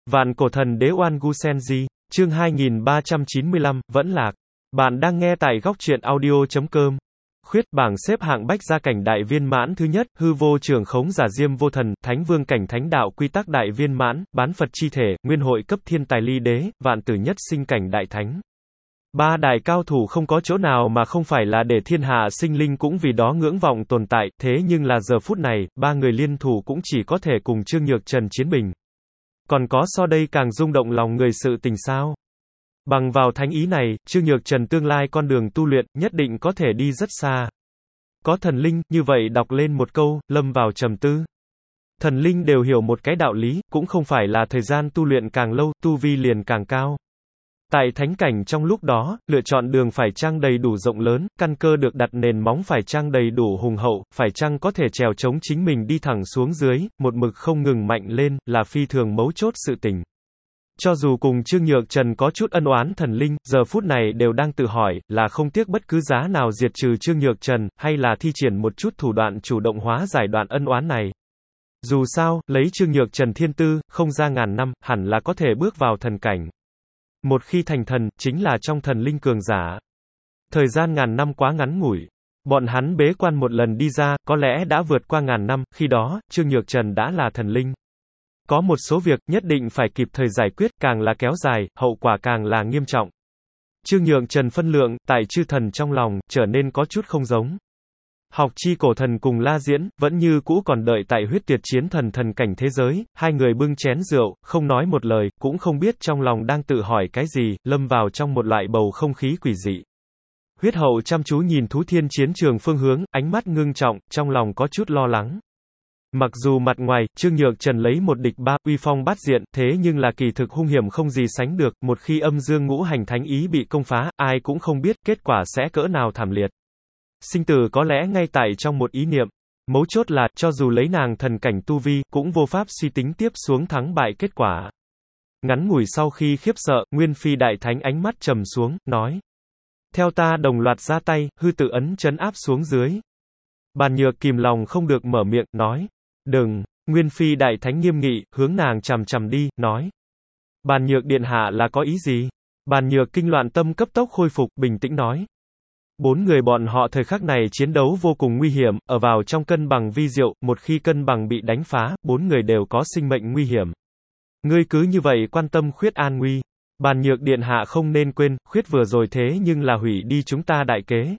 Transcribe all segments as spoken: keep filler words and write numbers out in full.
Vạn cổ thần đế Oan Gu Senji, chương hai nghìn ba trăm chín mươi lăm, vẫn lạc. Bạn đang nghe tại góc truyện audio chấm com. Khuyết bảng xếp hạng bách gia cảnh đại viên mãn thứ nhất, hư vô trưởng khống giả diêm vô thần, thánh vương cảnh thánh đạo quy tắc đại viên mãn, bán Phật chi thể, nguyên hội cấp thiên tài ly đế, vạn tử nhất sinh cảnh đại thánh. Ba đại cao thủ không có chỗ nào mà không phải là để thiên hạ sinh linh cũng vì đó ngưỡng vọng tồn tại, thế nhưng là giờ phút này, ba người liên thủ cũng chỉ có thể cùng Trương Nhược Trần chiến bình. Còn có so đây càng rung động lòng người sự tình sao? Bằng vào thánh ý này, Trương Nhược Trần tương lai con đường tu luyện, nhất định có thể đi rất xa. Có thần linh, như vậy đọc lên một câu, lâm vào trầm tư. Thần linh đều hiểu một cái đạo lý, cũng không phải là thời gian tu luyện càng lâu, tu vi liền càng cao. Tại thánh cảnh trong lúc đó, lựa chọn đường phải chăng đầy đủ rộng lớn, căn cơ được đặt nền móng phải chăng đầy đủ hùng hậu, phải chăng có thể trèo chống chính mình đi thẳng xuống dưới, một mực không ngừng mạnh lên, là phi thường mấu chốt sự tình. Cho dù cùng Trương Nhược Trần có chút ân oán thần linh, giờ phút này đều đang tự hỏi, là không tiếc bất cứ giá nào diệt trừ Trương Nhược Trần, hay là thi triển một chút thủ đoạn chủ động hóa giải đoạn ân oán này. Dù sao, lấy Trương Nhược Trần thiên tư, không ra ngàn năm, hẳn là có thể bước vào thần cảnh. Một khi thành thần, chính là trong thần linh cường giả. Thời gian ngàn năm quá ngắn ngủi. Bọn hắn bế quan một lần đi ra, có lẽ đã vượt qua ngàn năm, khi đó, Trương Nhược Trần đã là thần linh. Có một số việc, nhất định phải kịp thời giải quyết, càng là kéo dài, hậu quả càng là nghiêm trọng. Trương Nhược Trần phân lượng, tại chư thần trong lòng, trở nên có chút không giống. Học chi cổ thần cùng La Diễn, vẫn như cũ còn đợi tại huyết tuyệt chiến thần thần cảnh thế giới, hai người bưng chén rượu, không nói một lời, cũng không biết trong lòng đang tự hỏi cái gì, lâm vào trong một loại bầu không khí quỷ dị. Huyết hậu chăm chú nhìn thú thiên chiến trường phương hướng, ánh mắt ngưng trọng, trong lòng có chút lo lắng. Mặc dù mặt ngoài, Trương Nhược Trần lấy một địch ba, uy phong bát diện, thế nhưng là kỳ thực hung hiểm không gì sánh được, một khi âm dương ngũ hành thánh ý bị công phá, ai cũng không biết, kết quả sẽ cỡ nào thảm liệt. Sinh tử có lẽ ngay tại trong một ý niệm. Mấu chốt là, cho dù lấy nàng thần cảnh tu vi, cũng vô pháp suy tính tiếp xuống thắng bại kết quả. Ngắn ngủi sau khi khiếp sợ, Nguyên Phi Đại Thánh ánh mắt trầm xuống, nói. Theo ta đồng loạt ra tay, hư tự ấn trấn áp xuống dưới. Bàn Nhược kìm lòng không được mở miệng, nói. Đừng, Nguyên Phi Đại Thánh nghiêm nghị, hướng nàng chằm chằm đi, nói. Bàn Nhược điện hạ là có ý gì? Bàn Nhược kinh loạn tâm cấp tốc khôi phục, bình tĩnh nói. Bốn người bọn họ thời khắc này chiến đấu vô cùng nguy hiểm, ở vào trong cân bằng vi diệu, một khi cân bằng bị đánh phá, bốn người đều có sinh mệnh nguy hiểm. Ngươi cứ như vậy quan tâm Khuyết an nguy. Bàn Nhược điện hạ không nên quên, Khuyết vừa rồi thế nhưng là hủy đi chúng ta đại kế.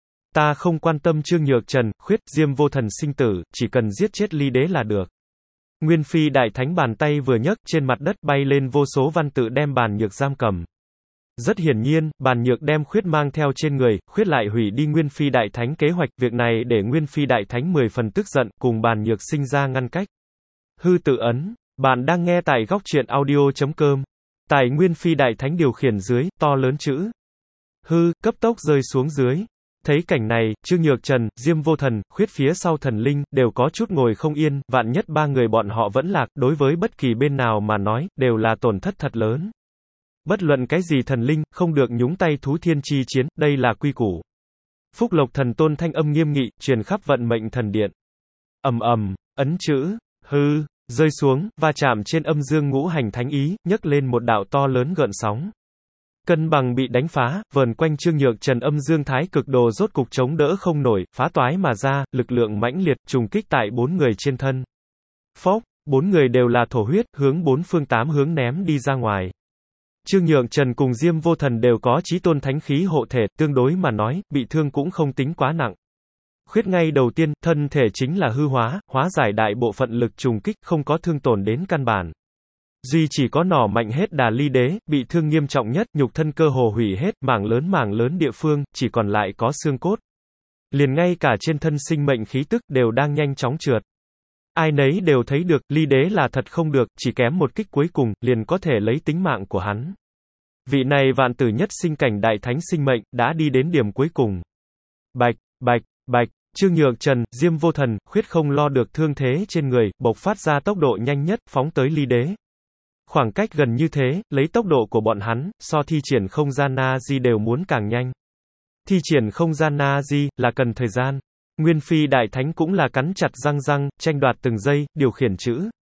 Ta không quan tâm Trương Nhược Trần, Khuyết, Diêm vô thần sinh tử, chỉ cần giết chết ly đế là được. Nguyên Phi Đại Thánh bàn tay vừa nhấc, trên mặt đất bay lên vô số văn tự đem Bàn Nhược giam cầm. Rất hiển nhiên, Bàn Nhược đem Khuyết mang theo trên người, Khuyết lại hủy đi Nguyên Phi Đại Thánh kế hoạch, việc này để Nguyên Phi Đại Thánh mười phần tức giận, cùng Bàn Nhược sinh ra ngăn cách. Hư tự ấn, bạn đang nghe tại góc truyện audio chấm com. Tại Nguyên Phi Đại Thánh điều khiển dưới, to lớn chữ hư, cấp tốc rơi xuống dưới. Thấy cảnh này, Trương Nhược Trần, Diêm vô thần, Khuyết phía sau thần linh, đều có chút ngồi không yên, vạn nhất ba người bọn họ vẫn lạc, đối với bất kỳ bên nào mà nói, đều là tổn thất thật lớn. Bất luận cái gì thần linh, không được nhúng tay thú thiên chi chiến, đây là quy củ. Phúc Lộc thần tôn thanh âm nghiêm nghị, truyền khắp vận mệnh thần điện. Ầm ầm, ấn chữ hư rơi xuống, va chạm trên âm dương ngũ hành thánh ý, nhấc lên một đạo to lớn gợn sóng. Cân bằng bị đánh phá, vờn quanh Trương Nhược Trần âm dương thái cực đồ rốt cục chống đỡ không nổi, phá toái mà ra, lực lượng mãnh liệt, trùng kích tại bốn người trên thân. Phốc, bốn người đều là thổ huyết, hướng bốn phương tám hướng ném đi ra ngoài. Trương Nhược Trần cùng Diêm vô thần đều có chí tôn thánh khí hộ thể, tương đối mà nói, bị thương cũng không tính quá nặng. Khuyết ngay đầu tiên, thân thể chính là hư hóa, hóa giải đại bộ phận lực trùng kích, không có thương tổn đến căn bản. Duy chỉ có nỏ mạnh hết đà ly đế, bị thương nghiêm trọng nhất, nhục thân cơ hồ hủy hết, mảng lớn mảng lớn địa phương, chỉ còn lại có xương cốt. Liền ngay cả trên thân sinh mệnh khí tức, đều đang nhanh chóng trượt. Ai nấy đều thấy được, ly đế là thật không được, chỉ kém một kích cuối cùng, liền có thể lấy tính mạng của hắn. Vị này vạn tử nhất sinh cảnh đại thánh sinh mệnh, đã đi đến điểm cuối cùng. Bạch, bạch, bạch, Trương Nhược Trần, Diêm vô thần, Khuyết không lo được thương thế trên người, bộc phát ra tốc độ nhanh nhất, phóng tới ly đế. Khoảng cách gần như thế, lấy tốc độ của bọn hắn, so thi triển không gian Na-di đều muốn càng nhanh. Thi triển không gian Na-di, là cần thời gian. Nguyên Phi Đại Thánh cũng là cắn chặt răng răng, tranh đoạt từng giây, điều khiển chữ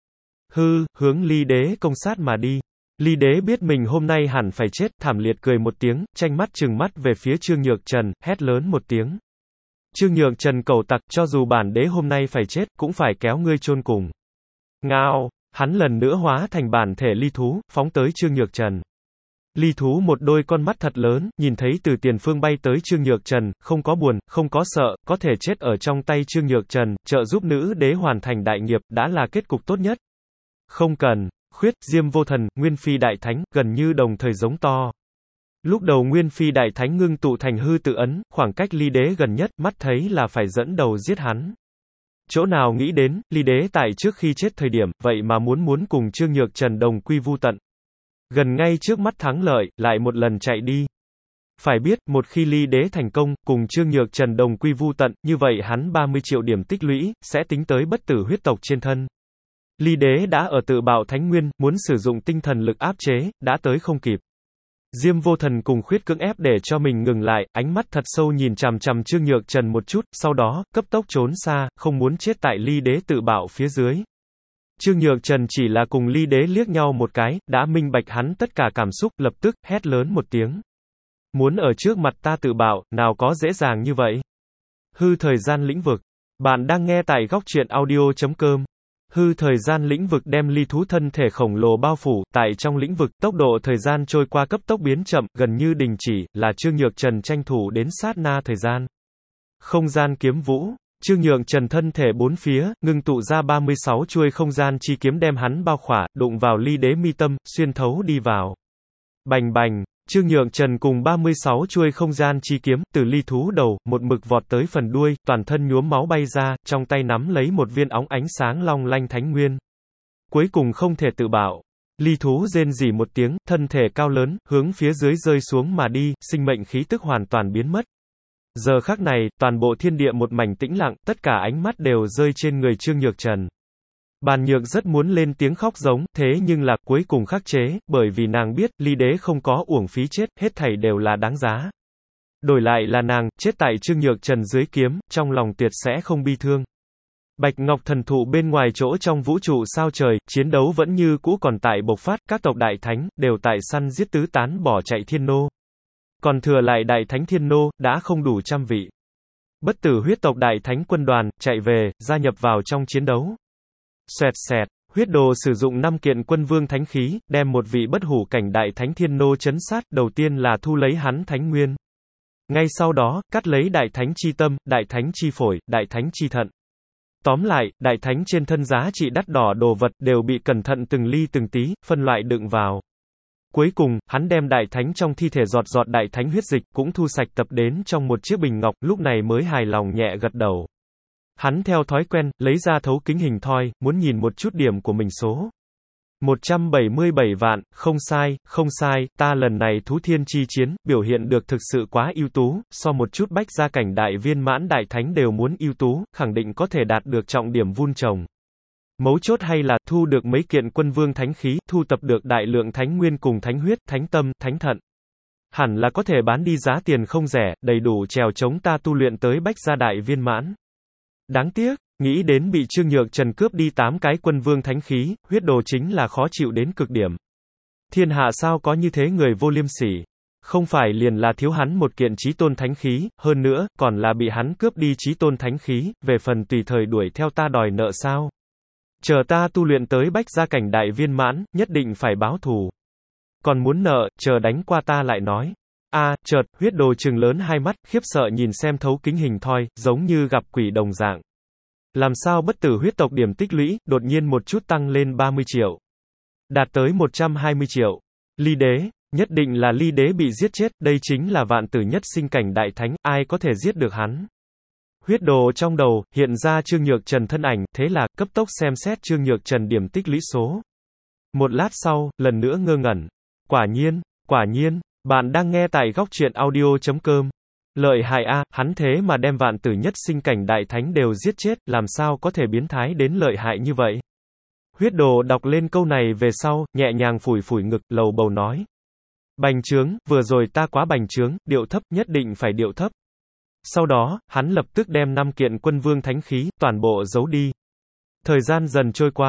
Hư, hướng ly đế công sát mà đi. Ly đế biết mình hôm nay hẳn phải chết, thảm liệt cười một tiếng, tranh mắt trừng mắt về phía Trương Nhược Trần, hét lớn một tiếng. Trương Nhược Trần cẩu tặc, cho dù bản đế hôm nay phải chết, cũng phải kéo ngươi chôn cùng. Ngao, hắn lần nữa hóa thành bản thể ly thú, phóng tới Trương Nhược Trần. Ly thú một đôi con mắt thật lớn, nhìn thấy từ tiền phương bay tới Trương Nhược Trần, không có buồn, không có sợ, có thể chết ở trong tay Trương Nhược Trần, trợ giúp nữ đế hoàn thành đại nghiệp, đã là kết cục tốt nhất. Không cần. Khuyết, Diêm Vô Thần, Nguyên Phi Đại Thánh, gần như đồng thời giống to. Lúc đầu Nguyên Phi Đại Thánh ngưng tụ thành hư tự ấn, khoảng cách ly đế gần nhất, mắt thấy là phải dẫn đầu giết hắn. Chỗ nào nghĩ đến, ly đế tại trước khi chết thời điểm, vậy mà muốn muốn cùng Trương Nhược Trần đồng quy vu tận. Gần ngay trước mắt thắng lợi, lại một lần chạy đi. Phải biết, một khi ly đế thành công, cùng Trương Nhược Trần đồng quy vu tận, như vậy hắn ba mươi triệu điểm tích lũy, sẽ tính tới bất tử huyết tộc trên thân. Ly đế đã ở tự bạo thánh nguyên, muốn sử dụng tinh thần lực áp chế, đã tới không kịp. Diêm Vô Thần cùng Khuyết cưỡng ép để cho mình ngừng lại, ánh mắt thật sâu nhìn chằm chằm Trương Nhược Trần một chút, sau đó, cấp tốc trốn xa, không muốn chết tại ly đế tự bạo phía dưới. Trương Nhược Trần chỉ là cùng ly đế liếc nhau một cái, đã minh bạch hắn tất cả cảm xúc, lập tức, hét lớn một tiếng. Muốn ở trước mặt ta tự bạo, nào có dễ dàng như vậy. Hư thời gian lĩnh vực. Bạn đang nghe tại góc truyện audio chấm com. Hư thời gian lĩnh vực đem ly thú thân thể khổng lồ bao phủ, tại trong lĩnh vực, tốc độ thời gian trôi qua cấp tốc biến chậm, gần như đình chỉ, là Trương Nhược Trần tranh thủ đến sát na thời gian. Không gian kiếm vũ. Trương Nhược Trần thân thể bốn phía, ngưng tụ ra ba mươi sáu chuôi không gian chi kiếm đem hắn bao khỏa, đụng vào ly đế mi tâm, xuyên thấu đi vào. Bành bành, Trương Nhược Trần cùng ba mươi sáu chuôi không gian chi kiếm, từ ly thú đầu, một mực vọt tới phần đuôi, toàn thân nhuốm máu bay ra, trong tay nắm lấy một viên óng ánh sáng long lanh thánh nguyên. Cuối cùng không thể tự bạo. Ly thú rên rỉ một tiếng, thân thể cao lớn, hướng phía dưới rơi xuống mà đi, sinh mệnh khí tức hoàn toàn biến mất. Giờ khắc này, toàn bộ thiên địa một mảnh tĩnh lặng, tất cả ánh mắt đều rơi trên người Trương Nhược Trần. Bàn Nhược rất muốn lên tiếng khóc giống, thế nhưng là, cuối cùng khắc chế, bởi vì nàng biết, ly đế không có uổng phí chết, hết thảy đều là đáng giá. Đổi lại là nàng, chết tại Trương Nhược Trần dưới kiếm, trong lòng tuyệt sẽ không bi thương. Bạch Ngọc Thần Thụ bên ngoài chỗ trong vũ trụ sao trời, chiến đấu vẫn như cũ còn tại bộc phát, các tộc đại thánh, đều tại săn giết tứ tán bỏ chạy thiên nô. Còn thừa lại đại thánh thiên nô, đã không đủ trăm vị. Bất tử huyết tộc đại thánh quân đoàn, chạy về, gia nhập vào trong chiến đấu. Xoẹt xẹt, huyết đồ sử dụng năm kiện quân vương thánh khí, đem một vị bất hủ cảnh đại thánh thiên nô chấn sát, đầu tiên là thu lấy hắn thánh nguyên. Ngay sau đó, cắt lấy đại thánh chi tâm, đại thánh chi phổi, đại thánh chi thận. Tóm lại, đại thánh trên thân giá trị đắt đỏ đồ vật, đều bị cẩn thận từng ly từng tí, phân loại đựng vào. Cuối cùng, hắn đem đại thánh trong thi thể giọt giọt đại thánh huyết dịch, cũng thu sạch tập đến trong một chiếc bình ngọc, lúc này mới hài lòng nhẹ gật đầu. Hắn theo thói quen, lấy ra thấu kính hình thoi, muốn nhìn một chút điểm của mình số. một trăm bảy mươi bảy vạn, không sai, không sai, ta lần này thú thiên chi chiến, biểu hiện được thực sự quá ưu tú, so một chút bách gia cảnh đại viên mãn đại thánh đều muốn ưu tú, khẳng định có thể đạt được trọng điểm vun trồng. Mấu chốt hay là, thu được mấy kiện quân vương thánh khí, thu tập được đại lượng thánh nguyên cùng thánh huyết, thánh tâm, thánh thận. Hẳn là có thể bán đi giá tiền không rẻ, đầy đủ trèo chống ta tu luyện tới bách gia đại viên mãn. Đáng tiếc, nghĩ đến bị Trương Nhược Trần cướp đi tám cái quân vương thánh khí, huyết đồ chính là khó chịu đến cực điểm. Thiên hạ sao có như thế người vô liêm sỉ. Không phải liền là thiếu hắn một kiện chí tôn thánh khí, hơn nữa, còn là bị hắn cướp đi chí tôn thánh khí, về phần tùy thời đuổi theo ta đòi nợ sao. Chờ ta tu luyện tới bách gia cảnh đại viên mãn, nhất định phải báo thù. Còn muốn nợ, chờ đánh qua ta lại nói. A, à, chợt, huyết đồ trừng lớn hai mắt, khiếp sợ nhìn xem thấu kính hình thoi, giống như gặp quỷ đồng dạng. Làm sao bất tử huyết tộc điểm tích lũy, đột nhiên một chút tăng lên ba mươi triệu. Đạt tới một trăm hai mươi triệu. Ly đế, nhất định là ly đế bị giết chết, đây chính là vạn tử nhất sinh cảnh đại thánh, ai có thể giết được hắn. Huyết đồ trong đầu, hiện ra Trương Nhược Trần thân ảnh, thế là, cấp tốc xem xét Trương Nhược Trần điểm tích lũy số. Một lát sau, lần nữa ngơ ngẩn. Quả nhiên, quả nhiên, bạn đang nghe tại góc truyện audio chấm com. Lợi hại a, hắn thế mà đem vạn tử nhất sinh cảnh đại thánh đều giết chết, làm sao có thể biến thái đến lợi hại như vậy. Huyết đồ đọc lên câu này về sau, nhẹ nhàng phủi phủi ngực, lầu bầu nói. Bành trướng, vừa rồi ta quá bành trướng, điệu thấp, nhất định phải điệu thấp. Sau đó, hắn lập tức đem năm kiện quân vương thánh khí, toàn bộ giấu đi. Thời gian dần trôi qua.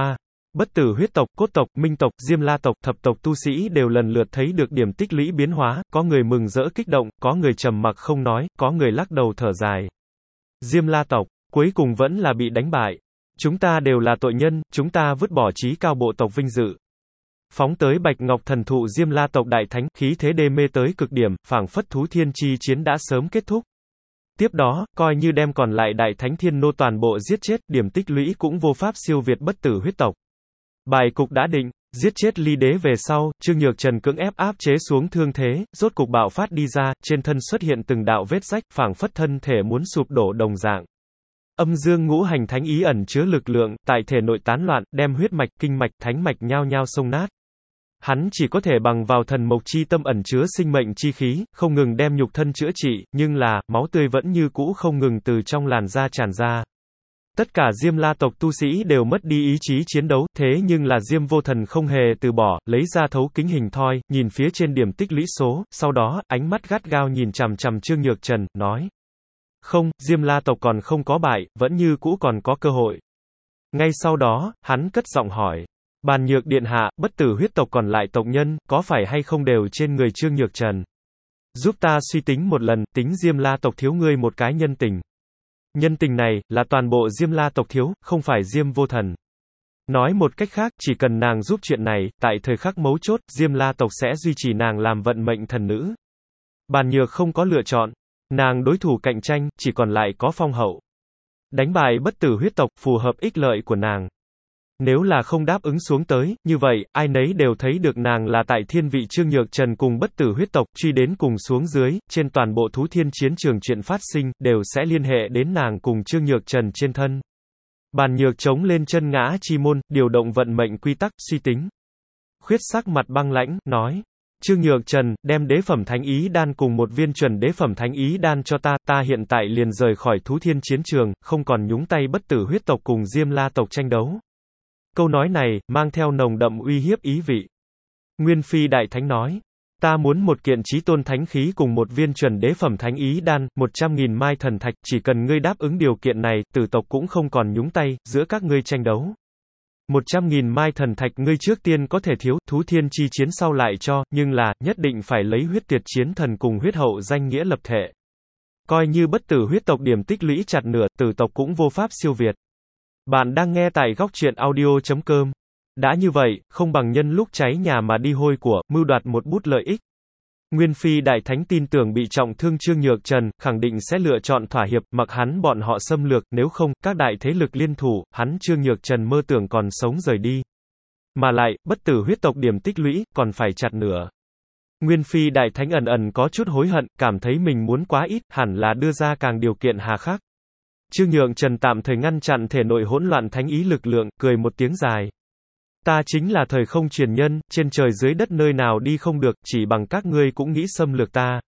Bất tử huyết tộc, cốt tộc, minh tộc, Diêm La tộc, thập tộc tu sĩ đều lần lượt thấy được điểm tích lũy biến hóa, có người mừng rỡ kích động, có người trầm mặc không nói, có người lắc đầu thở dài. Diêm La tộc, cuối cùng vẫn là bị đánh bại. Chúng ta đều là tội nhân, chúng ta vứt bỏ chí cao bộ tộc vinh dự. Phóng tới Bạch Ngọc thần thụ Diêm La tộc đại thánh, khí thế đê mê tới cực điểm, phảng phất thú thiên chi chiến đã sớm kết thúc. Tiếp đó, coi như đem còn lại đại thánh thiên nô toàn bộ giết chết, điểm tích lũy cũng vô pháp siêu việt bất tử huyết tộc. Bài cục đã định, giết chết ly đế về sau, Trương Nhược Trần cưỡng ép áp chế xuống thương thế, rốt cục bạo phát đi ra, trên thân xuất hiện từng đạo vết rách, phảng phất thân thể muốn sụp đổ đồng dạng. Âm dương ngũ hành thánh ý ẩn chứa lực lượng, tại thể nội tán loạn, đem huyết mạch, kinh mạch, thánh mạch nhao nhao xông nát. Hắn chỉ có thể bằng vào thần mộc chi tâm ẩn chứa sinh mệnh chi khí, không ngừng đem nhục thân chữa trị, nhưng là, máu tươi vẫn như cũ không ngừng từ trong làn da tràn ra. Tất cả Diêm La tộc tu sĩ đều mất đi ý chí chiến đấu, thế nhưng là Diêm Vô Thần không hề từ bỏ, lấy ra thấu kính hình thoi, nhìn phía trên điểm tích lũy số, sau đó, ánh mắt gắt gao nhìn chằm chằm Trương Nhược Trần, nói. Không, Diêm La tộc còn không có bại, vẫn như cũ còn có cơ hội. Ngay sau đó, hắn cất giọng hỏi. Bàn Nhược điện hạ, bất tử huyết tộc còn lại tộc nhân, có phải hay không đều trên người Trương Nhược Trần? Giúp ta suy tính một lần, tính Diêm La tộc thiếu ngươi một cái nhân tình. Nhân tình này, là toàn bộ Diêm La tộc thiếu, không phải Diêm Vô Thần. Nói một cách khác, chỉ cần nàng giúp chuyện này, tại thời khắc mấu chốt, Diêm La tộc sẽ duy trì nàng làm vận mệnh thần nữ. Bàn Nhược không có lựa chọn. Nàng đối thủ cạnh tranh, chỉ còn lại có Phong Hậu. Đánh bại bất tử huyết tộc, phù hợp ích lợi của nàng. Nếu là không đáp ứng xuống tới, như vậy, ai nấy đều thấy được nàng là tại thiên vị Trương Nhược Trần cùng bất tử huyết tộc, truy đến cùng xuống dưới, trên toàn bộ thú thiên chiến trường chuyện phát sinh, đều sẽ liên hệ đến nàng cùng Trương Nhược Trần trên thân. Bàn Nhược chống lên chân ngã chi môn, điều động vận mệnh quy tắc, suy tính. Khuyết sắc mặt băng lãnh, nói. Trương Nhược Trần, đem đế phẩm thánh ý đan cùng một viên chuẩn đế phẩm thánh ý đan cho ta, ta hiện tại liền rời khỏi thú thiên chiến trường, không còn nhúng tay bất tử huyết tộc cùng Diêm La tộc tranh đấu. Câu nói này, mang theo nồng đậm uy hiếp ý vị. Nguyên Phi Đại Thánh nói, ta muốn một kiện chí tôn thánh khí cùng một viên chuẩn đế phẩm thánh ý đan, một trăm nghìn mai thần thạch, chỉ cần ngươi đáp ứng điều kiện này, tử tộc cũng không còn nhúng tay, giữa các ngươi tranh đấu. Một trăm nghìn mai thần thạch ngươi trước tiên có thể thiếu, thú thiên chi chiến sau lại cho, nhưng là, nhất định phải lấy huyết tiệt chiến thần cùng huyết hậu danh nghĩa lập thể. Coi như bất tử huyết tộc điểm tích lũy chặt nửa, tử tộc cũng vô pháp siêu việt. Bạn đang nghe tại góc truyện audio chấm com. Đã như vậy, không bằng nhân lúc cháy nhà mà đi hôi của, mưu đoạt một bút lợi ích. Nguyên Phi Đại Thánh tin tưởng bị trọng thương Trương Nhược Trần, khẳng định sẽ lựa chọn thỏa hiệp, mặc hắn bọn họ xâm lược, nếu không, các đại thế lực liên thủ, hắn Trương Nhược Trần mơ tưởng còn sống rời đi. Mà lại, bất tử huyết tộc điểm tích lũy, còn phải chặt nửa. Nguyên Phi Đại Thánh ẩn ẩn có chút hối hận, cảm thấy mình muốn quá ít, hẳn là đưa ra càng điều kiện hà khắc. Trương Nhược Trần tạm thời ngăn chặn thể nội hỗn loạn thánh ý lực lượng, cười một tiếng dài. Ta chính là thời không truyền nhân, trên trời dưới đất nơi nào đi không được, chỉ bằng các ngươi cũng nghĩ xâm lược ta.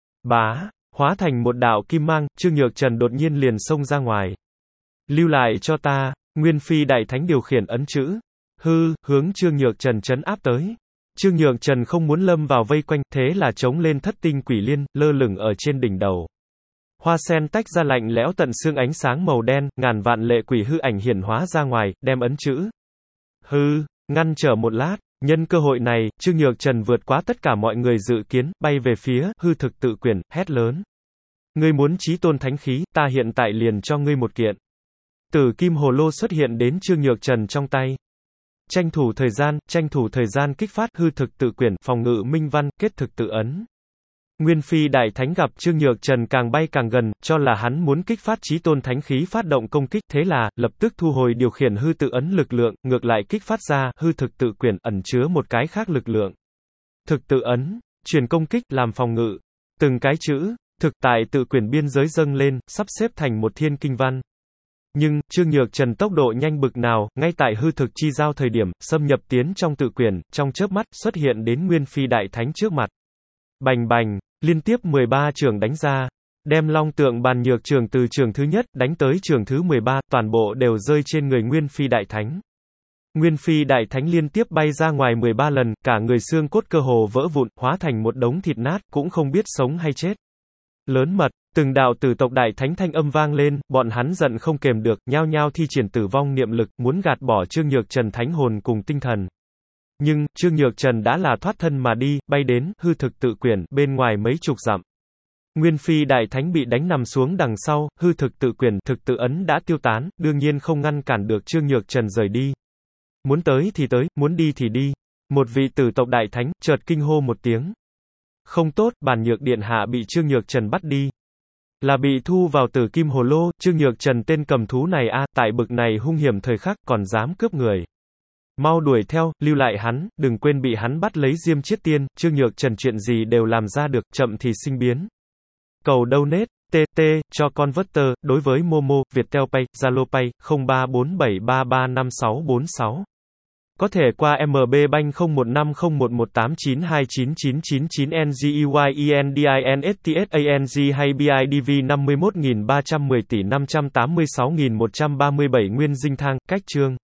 Bá, hóa thành một đạo kim mang, Trương Nhược Trần đột nhiên liền xông ra ngoài. Lưu lại cho ta, Nguyên Phi Đại Thánh điều khiển ấn chữ. Hư, hướng Trương Nhược Trần trấn áp tới. Trương Nhược Trần không muốn lâm vào vây quanh, thế là chống lên thất tinh quỷ liên, lơ lửng ở trên đỉnh đầu. Hoa sen tách ra lạnh lẽo tận xương ánh sáng màu đen, ngàn vạn lệ quỷ hư ảnh hiển hóa ra ngoài, đem ấn chữ. Hư, ngăn trở một lát, nhân cơ hội này, Trương Nhược Trần vượt quá tất cả mọi người dự kiến, bay về phía, hư thực tự quyển, hét lớn. Ngươi muốn chí tôn thánh khí, ta hiện tại liền cho ngươi một kiện. Tử kim hồ lô xuất hiện đến Trương Nhược Trần trong tay. Tranh thủ thời gian, tranh thủ thời gian kích phát hư thực tự quyển, phòng ngự minh văn, kết thực tự ấn. Nguyên Phi Đại Thánh gặp Trương Nhược Trần càng bay càng gần, cho là hắn muốn kích phát chí tôn thánh khí phát động công kích, thế là, lập tức thu hồi điều khiển hư tự ấn lực lượng, ngược lại kích phát ra, hư thực tự quyển, ẩn chứa một cái khác lực lượng. Thực tự ấn, truyền công kích, làm phòng ngự. Từng cái chữ, thực tại tự quyển biên giới dâng lên, sắp xếp thành một thiên kinh văn. Nhưng, Trương Nhược Trần tốc độ nhanh bực nào, ngay tại hư thực chi giao thời điểm, xâm nhập tiến trong tự quyển, trong chớp mắt, xuất hiện đến Nguyên Phi Đại Thánh trước mặt. Bành bành, liên tiếp mười ba trường đánh ra, đem long tượng Bàn Nhược trường từ trường thứ nhất, đánh tới trường thứ mười ba, toàn bộ đều rơi trên người Nguyên Phi Đại Thánh. Nguyên Phi Đại Thánh liên tiếp bay ra ngoài mười ba lần, cả người xương cốt cơ hồ vỡ vụn, hóa thành một đống thịt nát, cũng không biết sống hay chết. Lớn mật, Từng đạo tử tộc đại thánh thanh âm vang lên, bọn hắn giận không kềm được, nhao nhao thi triển tử vong niệm lực, muốn gạt bỏ Trương Nhược Trần thánh hồn cùng tinh thần. Nhưng, Trương Nhược Trần đã là thoát thân mà đi, bay đến, hư thực tự quyển, bên ngoài mấy chục dặm. Nguyên Phi đại thánh bị đánh nằm xuống đằng sau, hư thực tự quyển, thực tự ấn đã tiêu tán, đương nhiên không ngăn cản được Trương Nhược Trần rời đi. Muốn tới thì tới, muốn đi thì đi. Một vị tử tộc đại thánh, chợt kinh hô một tiếng. Không tốt, Bàn Nhược điện hạ bị Trương Nhược Trần bắt đi. Là bị thu vào Tử Kim Hồ Lô, Trương Nhược Trần tên cầm thú này a, tại bực này hung hiểm thời khắc, còn dám cướp người. Mau đuổi theo, lưu lại hắn, đừng quên bị hắn bắt lấy Diêm Chiết Tiên, Trương Nhược Trần chuyện gì đều làm ra được, chậm thì sinh biến. Cầu donate, tê tê, cho converter, đối với Momo, Viettel Pay, Zalo Pay, không ba bốn bảy ba ba năm sáu bốn sáu. Có thể qua em bê Bank không một năm không một một tám chín hai chín chín chín chín N G E Y E N D I N S T S A N G hay B I D V năm mươi mốt nghìn ba trăm mười tỷ năm trăm tám mươi sáu nghìn một trăm ba mươi bảy Nguyên Dinh Thang, cách chương.